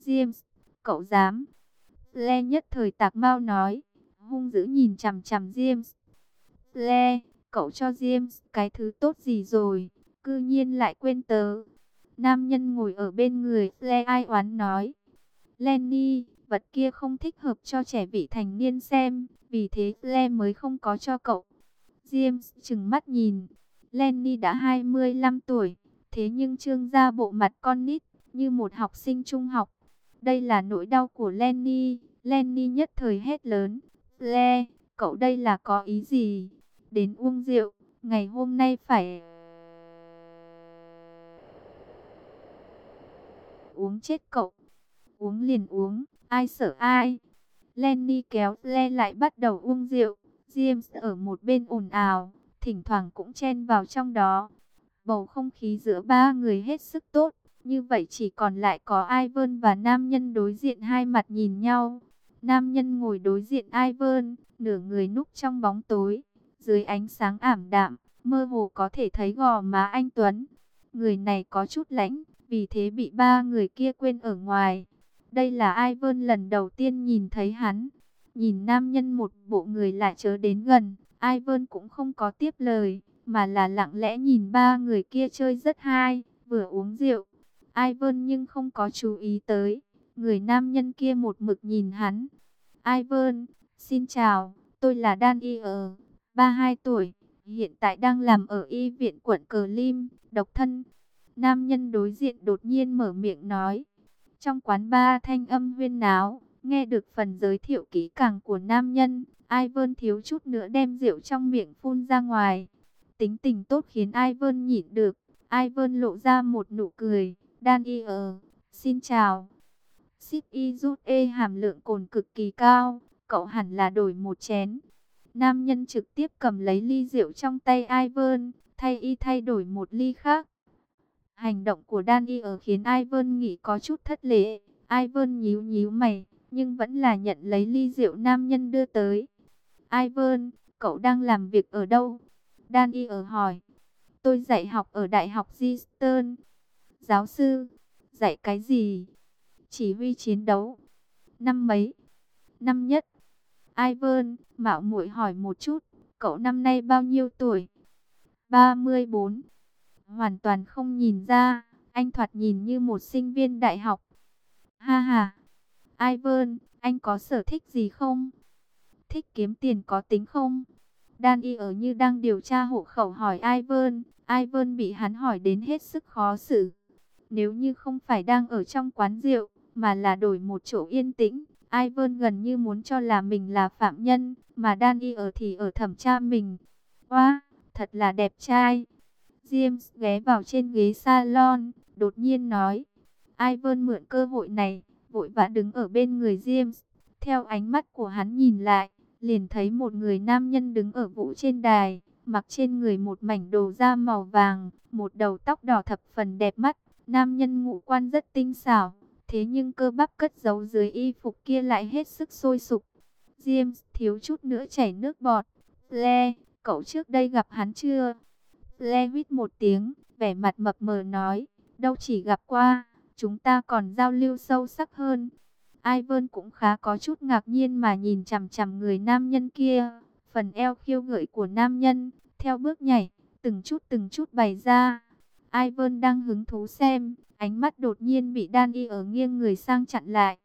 James, cậu dám? Le nhất thời tạc mau nói, hung dữ nhìn chằm chằm James. Le, cậu cho James cái thứ tốt gì rồi, cư nhiên lại quên tớ. Nam nhân ngồi ở bên người Le ai oán nói. Lenny, vật kia không thích hợp cho trẻ vị thành niên xem, vì thế Le mới không có cho cậu. James trừng mắt nhìn, Lenny đã 25 tuổi, thế nhưng trương ra bộ mặt con nít, như một học sinh trung học. Đây là nỗi đau của Lenny. Lenny nhất thời hét lớn, Le, cậu đây là có ý gì? Đến uống rượu, ngày hôm nay phải uống chết cậu. Uống liền uống, ai sợ ai. Lenny kéo Le lại bắt đầu uống rượu. James ở một bên ồn ào, thỉnh thoảng cũng chen vào trong đó. Bầu không khí giữa ba người hết sức tốt. Như vậy chỉ còn lại có Ivan và nam nhân đối diện hai mặt nhìn nhau. Nam nhân ngồi đối diện Ivan, nửa người núp trong bóng tối. Dưới ánh sáng ảm đạm, mơ hồ có thể thấy gò má anh Tuấn. Người này có chút lãnh, vì thế bị ba người kia quên ở ngoài. Đây là Ivan lần đầu tiên nhìn thấy hắn. Nhìn nam nhân một bộ người lại chớ đến gần. Ivan cũng không có tiếp lời, mà là lặng lẽ nhìn ba người kia chơi rất hay, vừa uống rượu. Ivan nhưng không có chú ý tới. Người nam nhân kia một mực nhìn hắn. Ivan, xin chào, tôi là Daniel, 32 tuổi, hiện tại đang làm ở y viện quận Cờ Lim, độc thân. Nam nhân đối diện đột nhiên mở miệng nói. Trong quán bar thanh âm huyên náo, nghe được phần giới thiệu kỹ càng của nam nhân, Ivan thiếu chút nữa đem rượu trong miệng phun ra ngoài. Tính tình tốt khiến Ivan nhịn được. Ivan lộ ra một nụ cười. Daniel, xin chào. Sip y rút ê hàm lượng cồn cực kỳ cao, cậu hẳn là đổi một chén. Nam nhân trực tiếp cầm lấy ly rượu trong tay Ivan, thay đổi một ly khác. Hành động của Daniel khiến Ivan nghĩ có chút thất lễ. Ivan nhíu nhíu mày, nhưng vẫn là nhận lấy ly rượu nam nhân đưa tới. Ivan, cậu đang làm việc ở đâu? Daniel hỏi. Tôi dạy học ở Đại học Eastern. Giáo sư, dạy cái gì? Chỉ huy chiến đấu. Năm mấy? Năm nhất. Ivan, mạo muội hỏi một chút, cậu năm nay bao nhiêu tuổi? 34. Hoàn toàn không nhìn ra, anh thoạt nhìn như một sinh viên đại học. Ha ha. Ivan, anh có sở thích gì không? Thích kiếm tiền có tính không? Daniel như đang điều tra hộ khẩu hỏi Ivan. Ivan bị hắn hỏi đến hết sức khó xử. Nếu như không phải đang ở trong quán rượu, mà là đổi một chỗ yên tĩnh, Ivan gần như muốn cho là mình là phạm nhân, mà Daniel thì ở thẩm tra mình. Wow, thật là đẹp trai. James ghé vào trên ghế salon, đột nhiên nói. Ivan mượn cơ hội này, vội vã đứng ở bên người James. Theo ánh mắt của hắn nhìn lại, liền thấy một người nam nhân đứng ở vũ trên đài, mặc trên người một mảnh đồ da màu vàng, một đầu tóc đỏ thập phần đẹp mắt. Nam nhân ngũ quan rất tinh xảo, thế nhưng cơ bắp cất giấu dưới y phục kia lại hết sức sôi sục. James thiếu chút nữa chảy nước bọt. Le, cậu trước đây gặp hắn chưa? Le huýt một tiếng, vẻ mặt mập mờ nói, đâu chỉ gặp qua, chúng ta còn giao lưu sâu sắc hơn. Ivan cũng khá có chút ngạc nhiên mà nhìn chằm chằm người nam nhân kia. Phần eo khiêu gợi của nam nhân, theo bước nhảy, từng chút bày ra. Ivan đang hứng thú xem, ánh mắt đột nhiên bị Daniel ở nghiêng người sang chặn lại.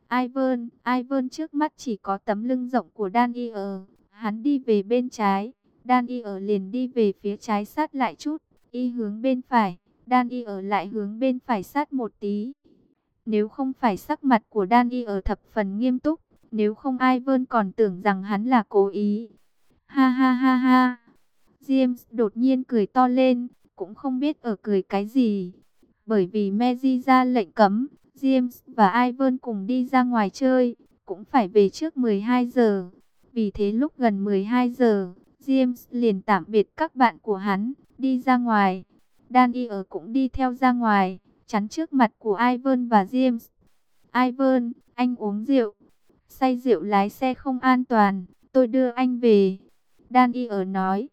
Ivan trước mắt chỉ có tấm lưng rộng của Daniel. Hắn đi về bên trái, Daniel liền đi về phía trái sát lại chút. Y hướng bên phải, Daniel lại hướng bên phải sát một tí. Nếu không phải sắc mặt của Daniel thập phần nghiêm túc, nếu không Ivan còn tưởng rằng hắn là cố ý. Ha ha ha ha. James đột nhiên cười to lên, cũng không biết ở cười cái gì. Bởi vì Mary ra lệnh cấm, James và Ivan cùng đi ra ngoài chơi, cũng phải về trước 12 giờ. Vì thế lúc gần 12 giờ, James liền tạm biệt các bạn của hắn, đi ra ngoài. Daniel cũng đi theo ra ngoài, chắn trước mặt của Ivan và James. Ivan, anh uống rượu. Say rượu lái xe không an toàn, tôi đưa anh về. Daniel nói.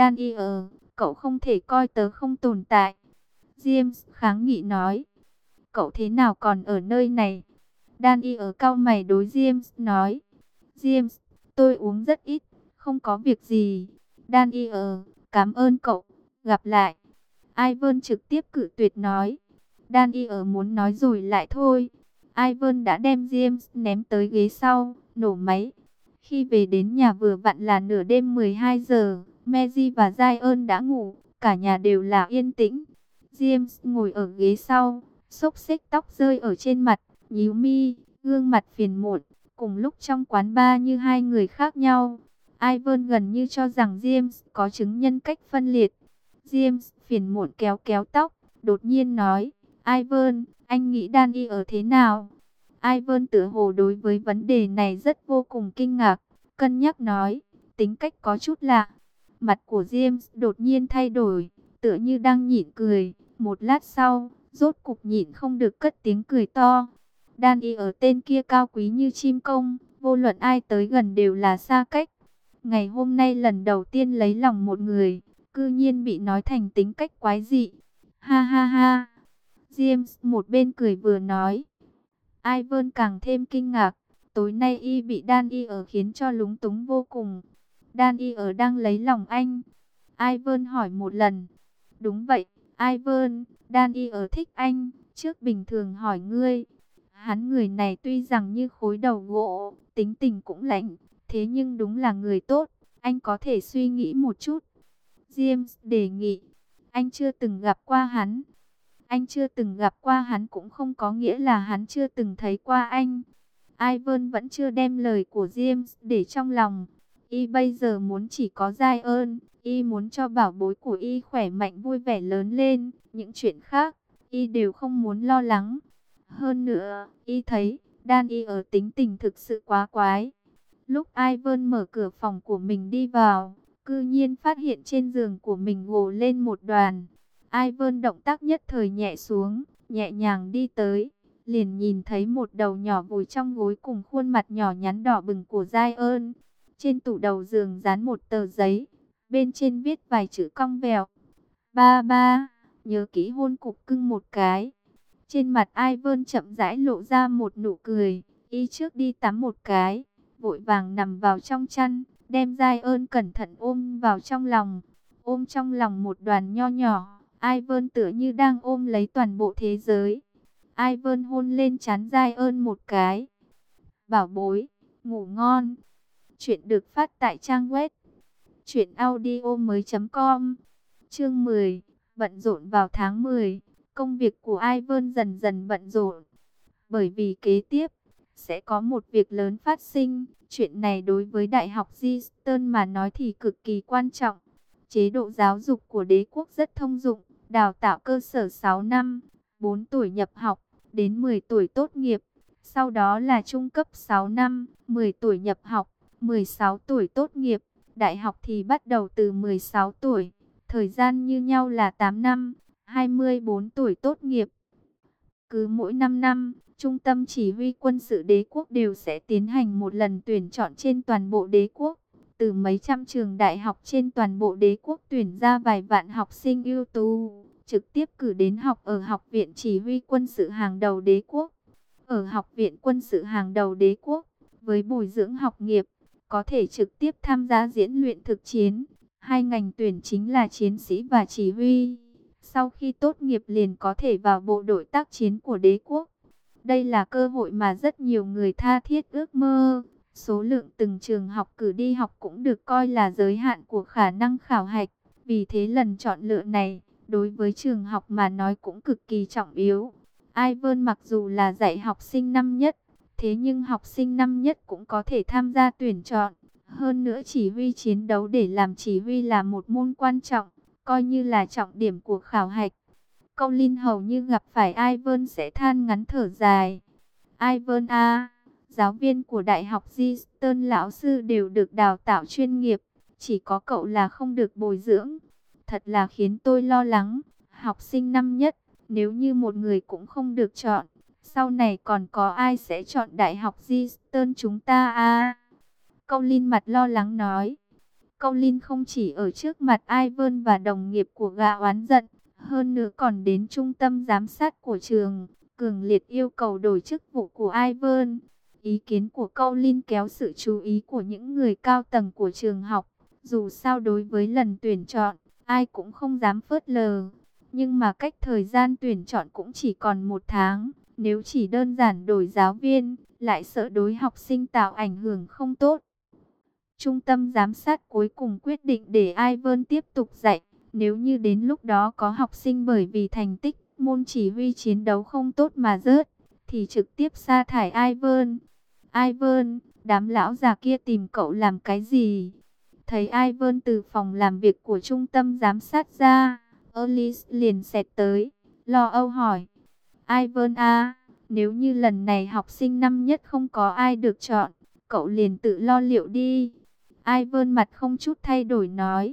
Daniel, cậu không thể coi tớ không tồn tại. James kháng nghị nói. cậu thế nào còn ở nơi này? Daniel cau mày đối James nói. James, tôi uống rất ít, không có việc gì. Daniel, cảm ơn cậu, gặp lại. Ivan trực tiếp cự tuyệt nói. Daniel muốn nói rồi lại thôi. Ivan đã đem James ném tới ghế sau, nổ máy. Khi về đến nhà vừa vặn là nửa đêm 12 giờ, Mary và Zion đã ngủ, cả nhà đều là yên tĩnh. James ngồi ở ghế sau, xốc xếch tóc rơi ở trên mặt, nhíu mi, gương mặt phiền muộn, cùng lúc trong quán bar như hai người khác nhau. Ivan gần như cho rằng James có chứng nhân cách phân liệt. James phiền muộn kéo kéo tóc, đột nhiên nói, Ivan, anh nghĩ Daniel ở thế nào? Ivan tựa hồ đối với vấn đề này rất vô cùng kinh ngạc, cân nhắc nói, tính cách có chút lạ. Mặt của James đột nhiên thay đổi, tựa như đang nhịn cười. Một lát sau, rốt cục nhịn không được cất tiếng cười to. Daniel ở tên kia cao quý như chim công, vô luận ai tới gần đều là xa cách. Ngày hôm nay lần đầu tiên lấy lòng một người, cư nhiên bị nói thành tính cách quái dị. Ha ha ha. James một bên cười vừa nói. Ivan càng thêm kinh ngạc. Tối nay y bị Daniel khiến cho lúng túng vô cùng. Daniel đang lấy lòng anh. Ivan hỏi một lần. Đúng vậy, Ivan, Daniel thích anh. Trước bình thường hỏi ngươi. Hắn người này tuy rằng như khối đầu gỗ, tính tình cũng lạnh. Thế nhưng đúng là người tốt. Anh có thể suy nghĩ một chút. James đề nghị. Anh chưa từng gặp qua hắn. Anh chưa từng gặp qua hắn cũng không có nghĩa là hắn chưa từng thấy qua anh. Ivan vẫn chưa đem lời của James để trong lòng. Y bây giờ muốn chỉ có Zion. Y muốn cho bảo bối của Y khỏe mạnh vui vẻ lớn lên. Những chuyện khác, Y đều không muốn lo lắng. Hơn nữa, Y thấy Daniel tính tình thực sự quá quái. Lúc Ivan mở cửa phòng của mình đi vào, cư nhiên phát hiện trên giường của mình gồ lên một đoàn. Ivan động tác nhất thời nhẹ xuống, nhẹ nhàng đi tới, liền nhìn thấy một đầu nhỏ vùi trong gối cùng khuôn mặt nhỏ nhắn đỏ bừng của Zion. Trên tủ đầu giường dán một tờ giấy, bên trên viết vài chữ cong vẹo. Ba ba, nhớ kỹ hôn cục cưng một cái. Trên mặt Ivan chậm rãi lộ ra một nụ cười, y trước đi tắm một cái, vội vàng nằm vào trong chăn, đem Zion cẩn thận ôm vào trong lòng. Ôm trong lòng một đoàn nho nhỏ, Ivan tựa như đang ôm lấy toàn bộ thế giới. Ivan hôn lên trán Zion một cái. Bảo bối, ngủ ngon. Chuyện được phát tại trang web truyệnaudiomoi.com. Chương 10, bận rộn vào tháng 10, công việc của Ivan dần dần bận rộn. Bởi vì kế tiếp sẽ có một việc lớn phát sinh, chuyện này đối với Đại học Eastern mà nói thì cực kỳ quan trọng. Chế độ giáo dục của đế quốc rất thông dụng, đào tạo cơ sở 6 năm, 4 tuổi nhập học, đến 10 tuổi tốt nghiệp. Sau đó là trung cấp 6 năm, 10 tuổi nhập học, 16 tuổi tốt nghiệp. Đại học thì bắt đầu từ 16 tuổi, thời gian như nhau là 8 năm, 24 tuổi tốt nghiệp. Cứ mỗi 5 năm, Trung tâm Chỉ huy Quân sự Đế quốc đều sẽ tiến hành một lần tuyển chọn trên toàn bộ đế quốc. Từ mấy trăm trường đại học trên toàn bộ đế quốc tuyển ra vài vạn học sinh ưu tú, trực tiếp cử đến học ở Học viện Chỉ huy Quân sự hàng đầu đế quốc. Ở Học viện Quân sự hàng đầu đế quốc, với bồi dưỡng học nghiệp, có thể trực tiếp tham gia diễn luyện thực chiến. Hai ngành tuyển chính là chiến sĩ và chỉ huy. Sau khi tốt nghiệp liền có thể vào bộ đội tác chiến của đế quốc. Đây là cơ hội mà rất nhiều người tha thiết ước mơ. Số lượng từng trường học cử đi học cũng được coi là giới hạn của khả năng khảo hạch. Vì thế lần chọn lựa này, đối với trường học mà nói cũng cực kỳ trọng yếu. Ivan mặc dù là dạy học sinh năm nhất, thế nhưng học sinh năm nhất cũng có thể tham gia tuyển chọn. Hơn nữa chỉ huy chiến đấu để làm chỉ huy là một môn quan trọng, coi như là trọng điểm của khảo hạch. Colin hầu như gặp phải Ivan sẽ than ngắn thở dài. Ivan a, giáo viên của Đại học Eastern lão sư đều được đào tạo chuyên nghiệp, chỉ có cậu là không được bồi dưỡng. Thật là khiến tôi lo lắng, học sinh năm nhất, nếu như một người cũng không được chọn, sau này còn có ai sẽ chọn Đại học Eastern chúng ta a? Colin mặt lo lắng nói. Colin không chỉ ở trước mặt Ivan và đồng nghiệp của gã oán giận, hơn nữa còn đến trung tâm giám sát của trường, cường liệt yêu cầu đổi chức vụ của Ivan. Ý kiến của Colin kéo sự chú ý của những người cao tầng của trường học. Dù sao đối với lần tuyển chọn, ai cũng không dám phớt lờ. Nhưng mà cách thời gian tuyển chọn cũng chỉ còn 1 tháng. Nếu chỉ đơn giản đổi giáo viên, lại sợ đối học sinh tạo ảnh hưởng không tốt. Trung tâm giám sát cuối cùng quyết định để Ivan tiếp tục dạy. Nếu như đến lúc đó có học sinh bởi vì thành tích môn chỉ huy chiến đấu không tốt mà rớt, thì trực tiếp sa thải Ivan. Ivan, đám lão già kia tìm cậu làm cái gì? Thấy Ivan từ phòng làm việc của trung tâm giám sát ra, Alice liền xẹt tới, lo âu hỏi. Ivan à, nếu như lần này học sinh năm nhất không có ai được chọn, cậu liền tự lo liệu đi. Ivan mặt không chút thay đổi nói.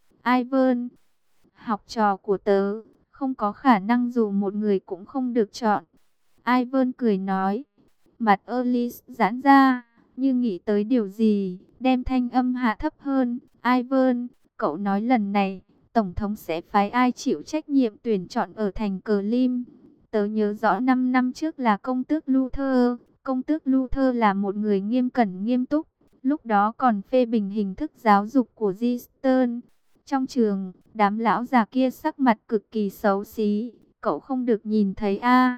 Ivan, học trò của tớ, không có khả năng dù một người cũng không được chọn. Ivan cười nói. Mặt Alice giãn ra, như nghĩ tới điều gì, đem thanh âm hạ thấp hơn. Ivan, cậu nói lần này, Tổng thống sẽ phái ai chịu trách nhiệm tuyển chọn ở thành Cờ Lim? Tớ nhớ rõ 5 năm trước là công tước Luther. Công tước Luther là một người nghiêm cẩn nghiêm túc, lúc đó còn phê bình hình thức giáo dục của Eastern. Trong trường, đám lão già kia sắc mặt cực kỳ xấu xí, cậu không được nhìn thấy a.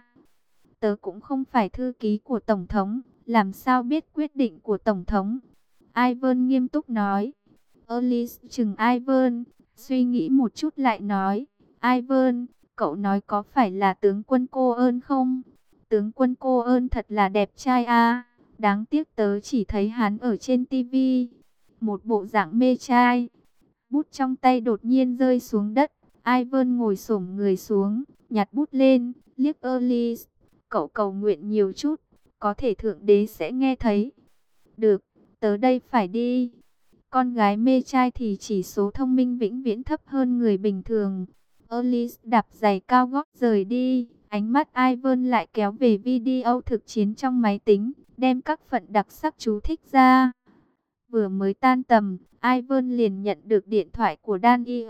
Tớ cũng không phải thư ký của Tổng thống, làm sao biết quyết định của Tổng thống? Ivan nghiêm túc nói. Alice chừng Ivan, suy nghĩ một chút lại nói. Ivan, cậu nói có phải là tướng quân Cô Ơn không? Tướng quân Cô Ơn thật là đẹp trai a. Đáng tiếc tớ chỉ thấy hắn ở trên tivi. Một bộ dạng mê trai. Bút trong tay đột nhiên rơi xuống đất. Ivan ngồi xổm người xuống, nhặt bút lên, liếc Alice. Cậu cầu nguyện nhiều chút, có thể Thượng Đế sẽ nghe thấy. Được, tớ đây phải đi. Con gái mê trai thì chỉ số thông minh vĩnh viễn thấp hơn người bình thường. Alice đạp giày cao gót rời đi. Ánh mắt Ivan lại kéo về video thực chiến trong máy tính, đem các phần đặc sắc chú thích ra. Vừa mới tan tầm, Ivan liền nhận được điện thoại của Daniel.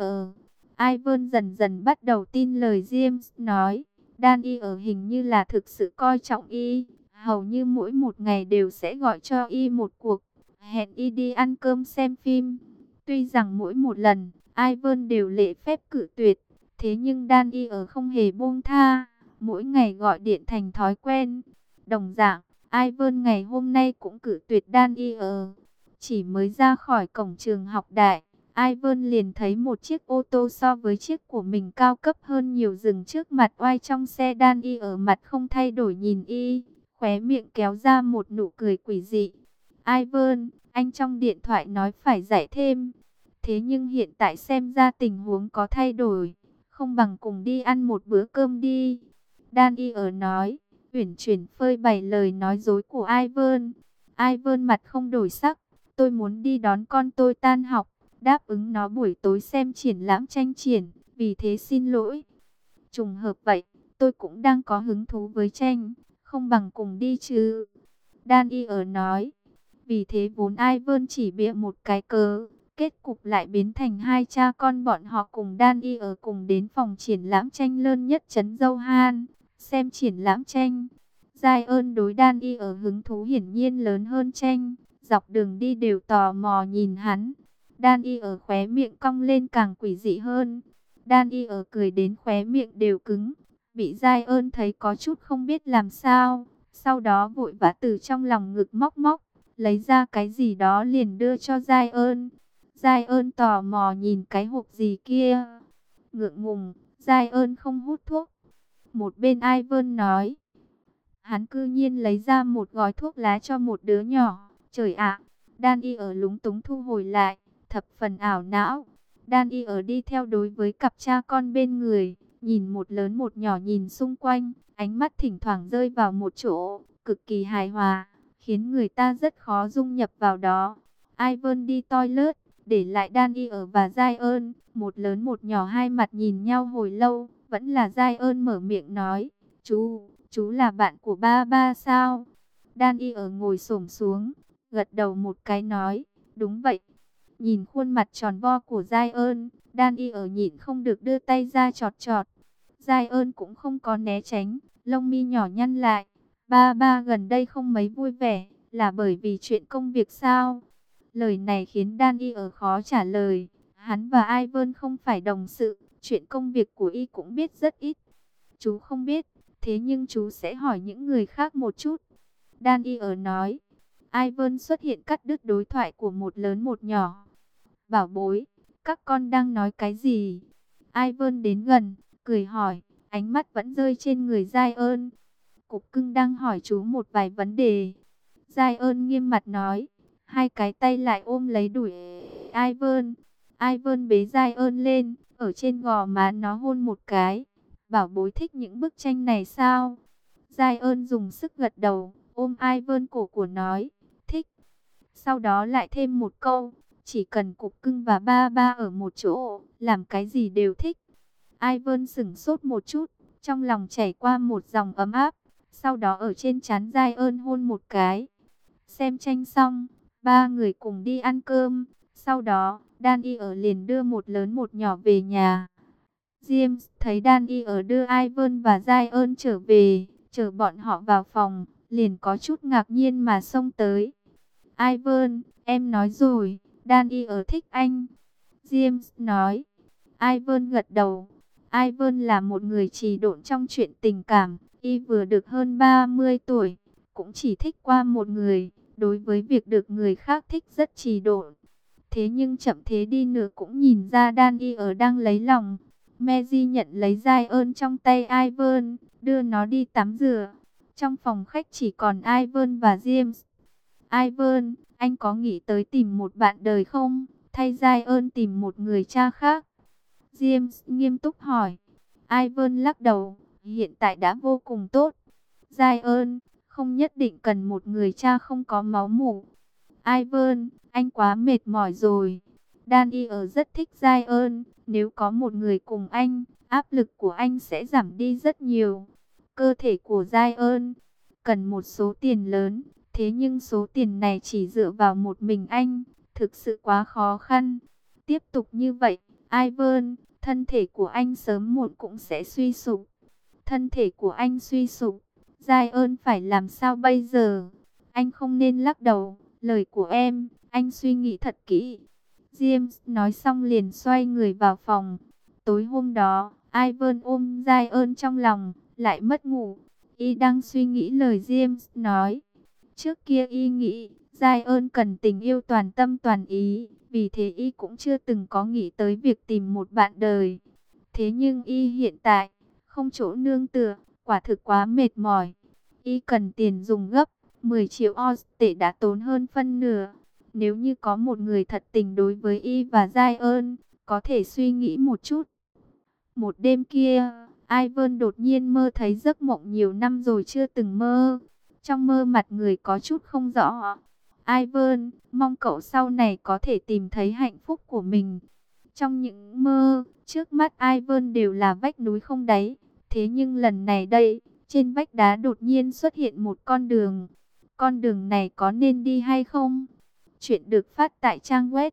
Ivan dần dần bắt đầu tin lời James nói. Daniel hình như là thực sự coi trọng y, hầu như mỗi một ngày đều sẽ gọi cho y một cuộc, hẹn y đi ăn cơm xem phim. Tuy rằng mỗi một lần, Ivan đều lễ phép cự tuyệt, thế nhưng Daniel không hề buông tha, mỗi ngày gọi điện thành thói quen. Đồng dạng, Ivan ngày hôm nay cũng cự tuyệt Daniel. Chỉ mới ra khỏi cổng trường học đại, Ivan liền thấy một chiếc ô tô so với chiếc của mình cao cấp hơn nhiều dừng trước mặt oai trong xe. Daniel mặt không thay đổi nhìn y, khóe miệng kéo ra một nụ cười quỷ dị. Ivan, anh trong điện thoại nói phải dạy thêm. Thế nhưng hiện tại xem ra tình huống có thay đổi, không bằng cùng đi ăn một bữa cơm đi. Daniel nói, uyển chuyển phơi bày lời nói dối của Ivan. Ivan mặt không đổi sắc, tôi muốn đi đón con tôi tan học, đáp ứng nó buổi tối xem triển lãm tranh triển, vì thế xin lỗi. Trùng hợp vậy, tôi cũng đang có hứng thú với tranh, không bằng cùng đi chứ. Daniel nói, vì thế vốn Ivan chỉ bịa một cái cớ, kết cục lại biến thành hai cha con bọn họ cùng Daniel cùng đến phòng triển lãm tranh lớn nhất trấn Johan, xem triển lãm tranh. Zion đối Daniel hứng thú hiển nhiên lớn hơn tranh, dọc đường đi đều tò mò nhìn hắn. Daniel khóe miệng cong lên càng quỷ dị hơn. Daniel cười đến khóe miệng đều cứng, bị Zion thấy có chút không biết làm sao, sau đó vội vã từ trong lòng ngực móc móc, lấy ra cái gì đó liền đưa cho Zion. Zion tò mò nhìn cái hộp gì kia. Ngượng ngùng, Zion không hút thuốc. Một bên Ivan nói, hắn cư nhiên lấy ra một gói thuốc lá cho một đứa nhỏ. Trời ạ, Daniel lúng túng thu hồi lại, thập phần ảo não. Daniel đi theo đối với cặp cha con bên người, nhìn một lớn một nhỏ nhìn xung quanh, ánh mắt thỉnh thoảng rơi vào một chỗ, cực kỳ hài hòa, khiến người ta rất khó dung nhập vào đó. Ivan đi toilet, để lại Daniel và Zion, một lớn một nhỏ hai mặt nhìn nhau hồi lâu, vẫn là Zion mở miệng nói, chú là bạn của ba ba sao? Daniel ngồi xổm xuống, gật đầu một cái nói, đúng vậy. Nhìn khuôn mặt tròn vo của Zion, Daniel nhịn không được đưa tay ra chọt chọt. Zion cũng không có né tránh, Lông mi nhỏ nhăn lại. Ba ba gần đây không mấy vui vẻ, là bởi vì chuyện công việc sao? Lời này khiến Daniel khó trả lời. Hắn và Ivan không phải đồng sự, chuyện công việc của y cũng biết rất ít. Chú không biết, thế nhưng chú sẽ hỏi những người khác một chút. Daniel nói. Ivan xuất hiện cắt đứt đối thoại của một lớn một nhỏ. Bảo bối, các con đang nói cái gì? Ivan đến gần, cười hỏi, ánh mắt vẫn rơi trên người Zion. Cục cưng đang hỏi chú một vài vấn đề. Zion nghiêm mặt nói, hai cái tay lại ôm lấy đùi Ivan. Ivan bế Zion lên, ở trên gò má nó hôn một cái. Bảo bối thích những bức tranh này sao? Zion dùng sức gật đầu, ôm Ivan cổ của nói, thích. Sau đó lại thêm một câu, chỉ cần cục cưng và ba ba ở một chỗ, làm cái gì đều thích. Ivan sững sốt một chút, trong lòng chảy qua một dòng ấm áp. Sau đó ở trên trán Zion hôn một cái. Xem tranh xong, ba người cùng đi ăn cơm. Sau đó, Daniel liền đưa một lớn một nhỏ về nhà. James thấy Daniel đưa Ivan và Zion trở về, chở bọn họ vào phòng, liền có chút ngạc nhiên mà xông tới. Ivan, em nói rồi, Daniel thích anh. James nói. Ivan gật đầu. Ivan là một người trì độn trong chuyện tình cảm. Y vừa được hơn 30 tuổi, cũng chỉ thích qua một người. Đối với việc được người khác thích rất trì độn. Thế nhưng chậm thế đi nữa cũng nhìn ra Daniel đang lấy lòng. Mary nhận lấy Zion trong tay Ivan, đưa nó đi tắm rửa. Trong phòng khách chỉ còn Ivan và James. Ivan, anh có nghĩ tới tìm một bạn đời không? Thay Zion tìm một người cha khác. James nghiêm túc hỏi. Ivan lắc đầu, hiện tại đã vô cùng tốt. Zion, không nhất định cần một người cha không có máu mủ. Ivan, anh quá mệt mỏi rồi. Daniel rất thích Zion, nếu có một người cùng anh, áp lực của anh sẽ giảm đi rất nhiều. Cơ thể của Zion cần một số tiền lớn, thế nhưng số tiền này chỉ dựa vào một mình anh, thực sự quá khó khăn. Tiếp tục như vậy, Ivan, thân thể của anh sớm muộn cũng sẽ suy sụp. Thân thể của anh suy sụp, Zion phải làm sao bây giờ? Anh không nên lắc đầu, lời của em, anh suy nghĩ thật kỹ. James nói xong liền xoay người vào phòng. Tối hôm đó, Ivan ôm Zion trong lòng, lại mất ngủ. Y đang suy nghĩ lời James nói. Trước kia Y nghĩ, Zion cần tình yêu toàn tâm toàn ý, vì thế Y cũng chưa từng có nghĩ tới việc tìm một bạn đời. Thế nhưng Y hiện tại, không chỗ nương tựa, quả thực quá mệt mỏi. Y cần tiền dùng gấp, 10 triệu Oz tệ đã tốn hơn phân nửa. Nếu như có một người thật tình đối với Y và Zion, có thể suy nghĩ một chút. Một đêm kia, Ivan đột nhiên mơ thấy giấc mộng nhiều năm rồi chưa từng mơ. Trong mơ mặt người có chút không rõ. Ivan, mong cậu sau này có thể tìm thấy hạnh phúc của mình. Trong những mơ, trước mắt Ivan đều là vách núi không đáy. Thế nhưng lần này đây, trên vách đá đột nhiên xuất hiện một con đường. Con đường này có nên đi hay không? Chuyện được phát tại trang web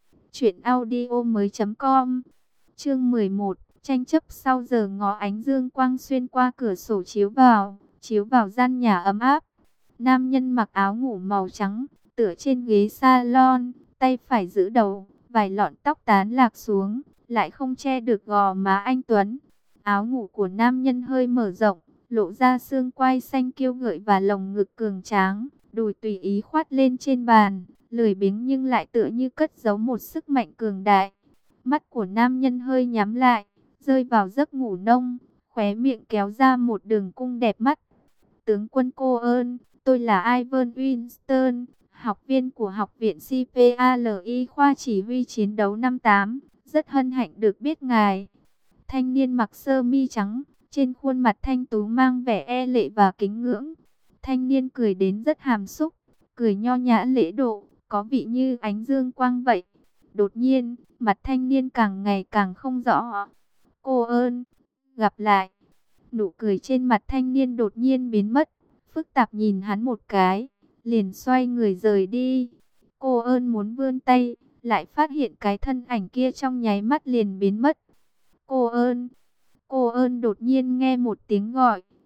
truyệnaudiomoi.com. Chương 11, tranh chấp sau giờ ngó ánh dương quang xuyên qua cửa sổ chiếu vào gian nhà ấm áp. Nam nhân mặc áo ngủ màu trắng, tựa trên ghế salon, tay phải giữ đầu, vài lọn tóc tán lạc xuống, lại không che được gò má anh tuấn. Áo ngủ của nam nhân hơi mở rộng, lộ ra xương quai xanh kiêu gợi và lồng ngực cường tráng, đùi tùy ý khoát lên trên bàn, lười biếng nhưng lại tựa như cất giấu một sức mạnh cường đại. Mắt của nam nhân hơi nhắm lại, rơi vào giấc ngủ nông, khóe miệng kéo ra một đường cung đẹp mắt. Tướng quân cô ơn, tôi là Ivan Winston, học viên của học viện CPALI khoa chỉ huy chiến đấu năm 8, rất hân hạnh được biết ngài. Thanh niên mặc sơ mi trắng, trên khuôn mặt thanh tú mang vẻ e lệ và kính ngưỡng. Thanh niên cười đến rất hàm xúc, cười nho nhã lễ độ, có vị như ánh dương quang vậy. Đột nhiên, mặt thanh niên càng ngày càng không rõ. Cô ơn, gặp lại. Nụ cười trên mặt thanh niên đột nhiên biến mất, phức tạp nhìn hắn một cái, liền xoay người rời đi. Cô ơn muốn vươn tay, lại phát hiện cái thân ảnh kia trong nháy mắt liền biến mất. Cô ơn đột nhiên nghe một tiếng gọi,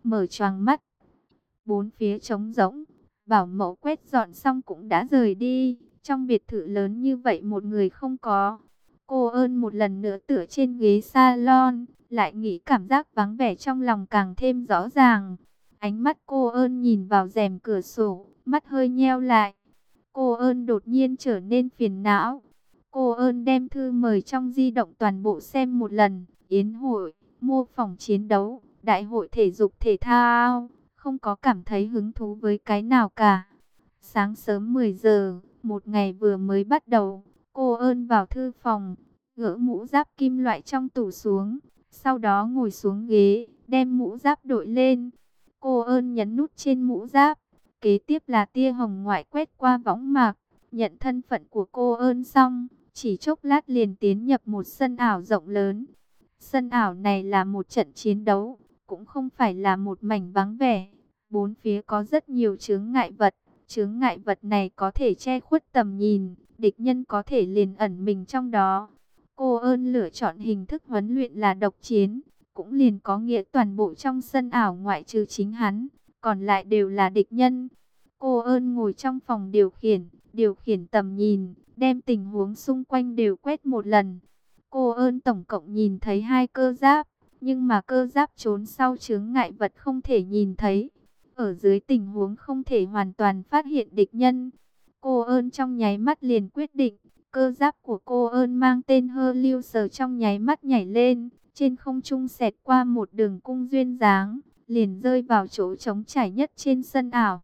mở choàng mắt. Bốn phía trống rỗng, bảo mẫu quét dọn xong cũng đã rời đi. Trong biệt thự lớn như vậy một người không có. Cô ơn một lần nữa tựa trên ghế salon, lại nghĩ cảm giác vắng vẻ trong lòng càng thêm rõ ràng. Ánh mắt cô ơn nhìn vào rèm cửa sổ, mắt hơi nheo lại. Cô ơn đột nhiên trở nên phiền não. Cô ơn đem thư mời trong di động toàn bộ xem một lần. Yến hội, mô phỏng chiến đấu, đại hội thể dục thể thao. Không có cảm thấy hứng thú với cái nào cả. Sáng sớm 10 giờ, một ngày vừa mới bắt đầu. Cô ơn vào thư phòng, gỡ mũ giáp kim loại trong tủ xuống. Sau đó ngồi xuống ghế, đem mũ giáp đội lên. Cô ơn nhấn nút trên mũ giáp. Kế tiếp là tia hồng ngoại quét qua võng mạc. Nhận thân phận của cô ơn xong, chỉ chốc lát liền tiến nhập một sân ảo rộng lớn. Sân ảo này là một trận chiến đấu, cũng không phải là một mảnh vắng vẻ. Bốn phía có rất nhiều chướng ngại vật. Chướng ngại vật này có thể che khuất tầm nhìn, địch nhân có thể liền ẩn mình trong đó. Cô ơn lựa chọn hình thức huấn luyện là độc chiến, cũng liền có nghĩa toàn bộ trong sân ảo ngoại trừ chính hắn, còn lại đều là địch nhân. Cô ơn ngồi trong phòng điều khiển tầm nhìn, đem tình huống xung quanh đều quét một lần. Cô ơn tổng cộng nhìn thấy 2 cơ giáp, nhưng mà cơ giáp trốn sau chướng ngại vật không thể nhìn thấy. Ở dưới tình huống không thể hoàn toàn phát hiện địch nhân, cô ơn trong nháy mắt liền quyết định. Cơ giáp của cô ơn mang tên Helios trong nháy mắt nhảy lên, trên không trung xẹt qua một đường cung duyên dáng, liền rơi vào chỗ trống trải nhất trên sân ảo.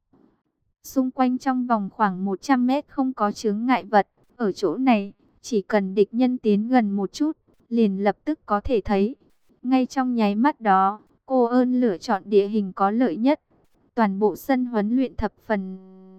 Xung quanh trong vòng khoảng 100 mét không có chướng ngại vật, ở chỗ này, chỉ cần địch nhân tiến gần một chút, liền lập tức có thể thấy. Ngay trong nháy mắt đó, cô ơn lựa chọn địa hình có lợi nhất. Toàn bộ sân huấn luyện thập phần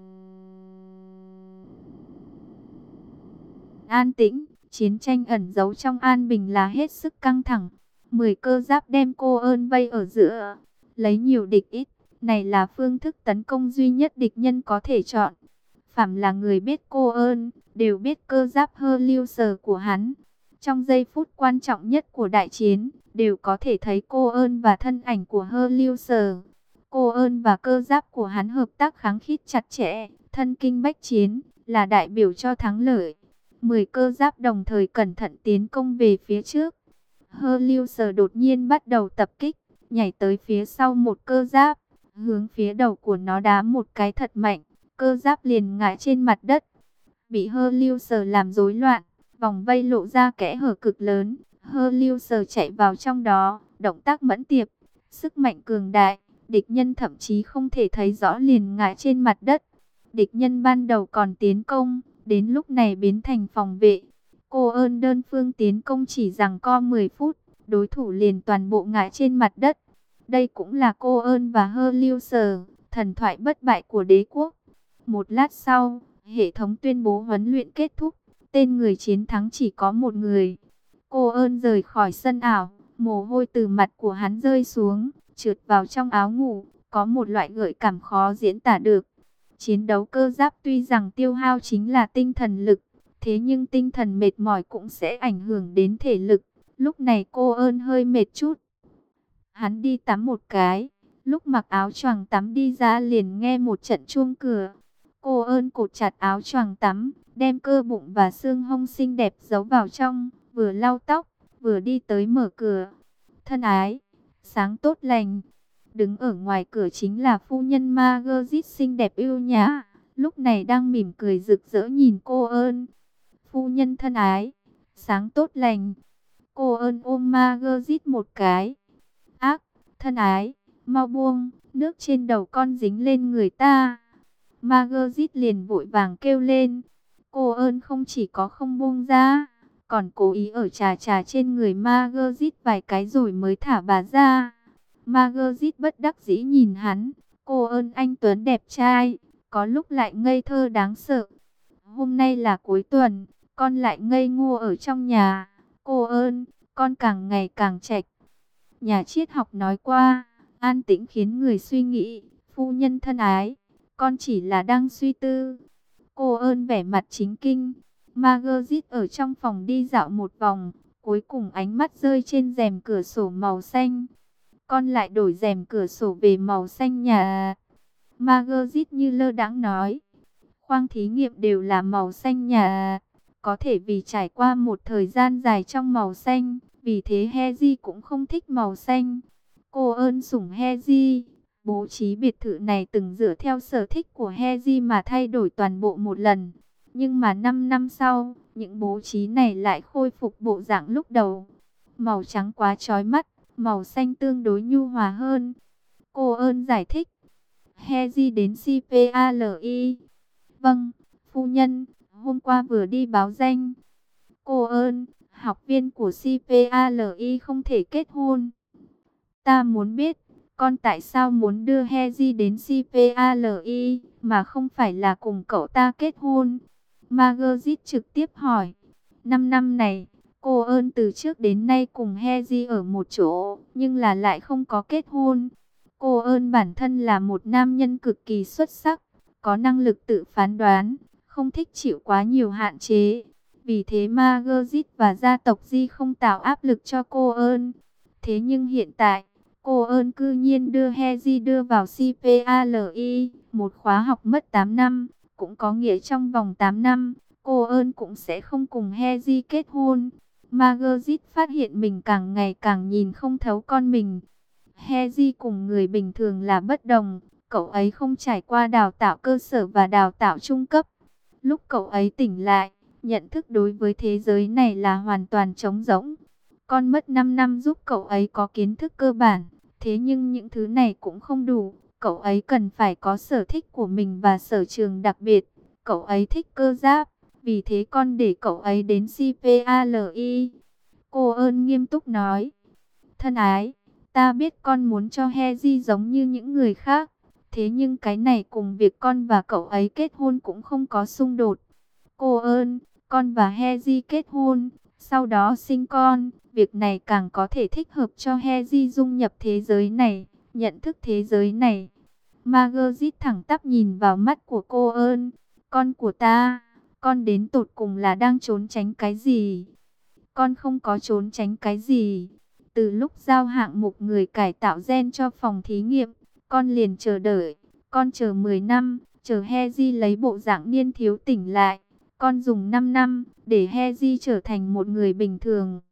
an tĩnh, chiến tranh ẩn giấu trong an bình là hết sức căng thẳng. 10 cơ giáp đem cô ơn vây ở giữa, lấy nhiều địch ít, này là phương thức tấn công duy nhất địch nhân có thể chọn. Phàm là người biết cô ơn, đều biết cơ giáp Helios của hắn. Trong giây phút quan trọng nhất của đại chiến, đều có thể thấy cô ơn và thân ảnh của Helios. Cô ơn và cơ giáp của hắn hợp tác kháng khít chặt chẽ, thân kinh bách chiến, là đại biểu cho thắng lợi. 10 cơ giáp đồng thời cẩn thận tiến công về phía trước. Helios đột nhiên bắt đầu tập kích, nhảy tới phía sau một cơ giáp, hướng phía đầu của nó đá một cái thật mạnh, cơ giáp liền ngã trên mặt đất. Bị Helios làm rối loạn, vòng vây lộ ra kẽ hở cực lớn, Helios chạy vào trong đó, động tác mẫn tiệp, sức mạnh cường đại. Địch nhân thậm chí không thể thấy rõ liền ngã trên mặt đất. Địch nhân ban đầu còn tiến công, đến lúc này biến thành phòng vệ. Cô ơn đơn phương tiến công chỉ giằng co 10 phút, đối thủ liền toàn bộ ngã trên mặt đất. Đây cũng là cô ơn và Helios, thần thoại bất bại của đế quốc. Một lát sau, hệ thống tuyên bố huấn luyện kết thúc, tên người chiến thắng chỉ có một người. Cô ơn rời khỏi sân ảo, mồ hôi từ mặt của hắn rơi xuống, trượt vào trong áo ngủ, có một loại gợi cảm khó diễn tả được. Chiến đấu cơ giáp tuy rằng tiêu hao chính là tinh thần lực, thế nhưng tinh thần mệt mỏi cũng sẽ ảnh hưởng đến thể lực. Lúc này cô ơn hơi mệt chút. Hắn đi tắm một cái, lúc mặc áo choàng tắm đi ra liền nghe một trận chuông cửa. Cô ơn cột chặt áo choàng tắm, đem cơ bụng và xương hông xinh đẹp giấu vào trong, vừa lau tóc, vừa đi tới mở cửa. Thân ái, sáng tốt lành. Đứng ở ngoài cửa chính là phu nhân Margaret xinh đẹp yêu nhã, lúc này đang mỉm cười rực rỡ nhìn cô ơn. Phu nhân thân ái, sáng tốt lành. Cô ơn ôm Margaret một cái. Ác, thân ái, mau buông, nước trên đầu con dính lên người ta. Margaret liền vội vàng kêu lên. Cô ơn không chỉ có không buông ra, còn cố ý ở chà chà trên người Margaret vài cái rồi mới thả bà ra. Margaret bất đắc dĩ nhìn hắn. Cô ơn anh Tuấn đẹp trai, có lúc lại ngây thơ đáng sợ. Hôm nay là cuối tuần, con lại ngây ngô ở trong nhà. Cô ơn, con càng ngày càng trạch. Nhà triết học nói qua, an tĩnh khiến người suy nghĩ. Phu nhân thân ái, con chỉ là đang suy tư. Cô ơn vẻ mặt chính kinh. Margaret ở trong phòng đi dạo một vòng, cuối cùng ánh mắt rơi trên rèm cửa sổ màu xanh. con lại đổi rèm cửa sổ về màu xanh nhà. Margaret như lơ đãng nói, khoang thí nghiệm đều là màu xanh nhà. Có thể vì trải qua một thời gian dài trong màu xanh, vì thế Heji cũng không thích màu xanh. Cô ơn sủng Heji. Bố trí biệt thự này từng dựa theo sở thích của Heji mà thay đổi toàn bộ một lần. Nhưng mà 5 năm sau, những bố trí này lại khôi phục bộ dạng lúc đầu. Màu trắng quá chói mắt, màu xanh tương đối nhu hòa hơn. Cô ơn giải thích. Heji đến CPALI. Vâng, phu nhân, hôm qua vừa đi báo danh. Cô ơn, học viên của CPALI không thể kết hôn. Ta muốn biết, con tại sao muốn đưa Heji đến CPALI mà không phải là cùng cậu ta kết hôn? Margaret trực tiếp hỏi. 5 năm này, cô ơn từ trước đến nay cùng Heji ở một chỗ, nhưng là lại không có kết hôn. Cô ơn bản thân là một nam nhân cực kỳ xuất sắc, có năng lực tự phán đoán, không thích chịu quá nhiều hạn chế. Vì thế Margaret và gia tộc Di không tạo áp lực cho cô ơn. Thế nhưng hiện tại, cô ơn cư nhiên đưa Heji đưa vào CPALI, một khóa học mất 8 năm, cũng có nghĩa trong vòng 8 năm, cô ơn cũng sẽ không cùng Heji kết hôn. Margaret phát hiện mình càng ngày càng nhìn không thấu con mình. Heji cùng người bình thường là bất đồng, cậu ấy không trải qua đào tạo cơ sở và đào tạo trung cấp. Lúc cậu ấy tỉnh lại, nhận thức đối với thế giới này là hoàn toàn trống rỗng. Con mất 5 năm giúp cậu ấy có kiến thức cơ bản, thế nhưng những thứ này cũng không đủ. Cậu ấy cần phải có sở thích của mình và sở trường đặc biệt. Cậu ấy thích cơ giáp, vì thế con để cậu ấy đến CPALI. Cô ơn nghiêm túc nói. Thân ái, ta biết con muốn cho Heji giống như những người khác. Thế nhưng cái này cùng việc con và cậu ấy kết hôn cũng không có xung đột. Cô ơn, con và Heji kết hôn, sau đó sinh con. Việc này càng có thể thích hợp cho Heji dung nhập thế giới này, nhận thức thế giới này. Margaret thẳng tắp nhìn vào mắt của cô ơn. Con của ta, con đến tột cùng là đang trốn tránh cái gì? Con không có trốn tránh cái gì. Từ lúc giao hạng mục người cải tạo gen cho phòng thí nghiệm, con liền chờ đợi. Con chờ 10 năm, chờ Heji lấy bộ dạng niên thiếu tỉnh lại. Con dùng 5 năm để Heji trở thành một người bình thường.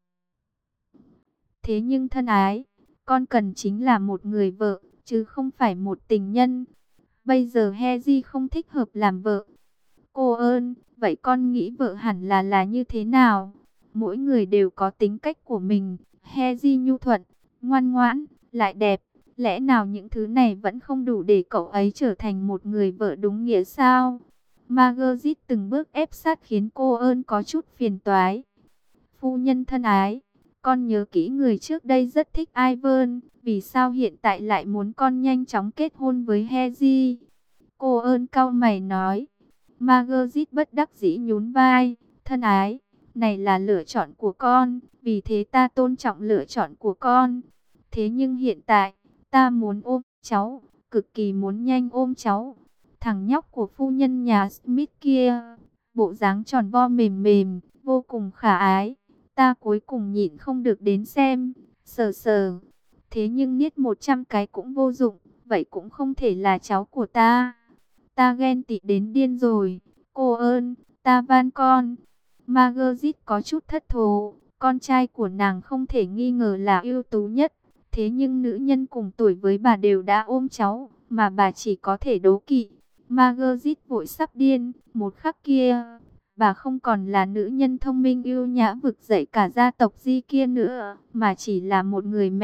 Thế nhưng thân ái, con cần chính là một người vợ, chứ không phải một tình nhân. Bây giờ Heji không thích hợp làm vợ. Cô ơn, vậy con nghĩ vợ hẳn là như thế nào? Mỗi người đều có tính cách của mình. Heji nhu thuận, ngoan ngoãn, lại đẹp. Lẽ nào những thứ này vẫn không đủ để cậu ấy trở thành một người vợ đúng nghĩa sao? Margaret từng bước ép sát khiến cô ơn có chút phiền toái. Phu nhân thân ái, con nhớ kỹ người trước đây rất thích Ivan, vì sao hiện tại lại muốn con nhanh chóng kết hôn với Heji? Cô ơn cau mày nói. Margaret bất đắc dĩ nhún vai. Thân ái, này là lựa chọn của con, vì thế ta tôn trọng lựa chọn của con. Thế nhưng hiện tại, ta muốn ôm cháu, cực kỳ muốn nhanh ôm cháu. Thằng nhóc của phu nhân nhà Smith kia, bộ dáng tròn vo mềm mềm, vô cùng khả ái. Ta cuối cùng nhịn không được đến xem, sờ sờ. Thế nhưng niết 100 cái cũng vô dụng, vậy cũng không thể là cháu của ta. Ta ghen tị đến điên rồi, cô ơn, ta van con. Margaret có chút thất thố, con trai của nàng không thể nghi ngờ là ưu tú nhất. Thế nhưng nữ nhân cùng tuổi với bà đều đã ôm cháu, mà bà chỉ có thể đố kỵ. Margaret vội sắp điên, một khắc kia, bà không còn là nữ nhân thông minh ưu nhã vực dậy cả gia tộc Di kia nữa, mà chỉ là một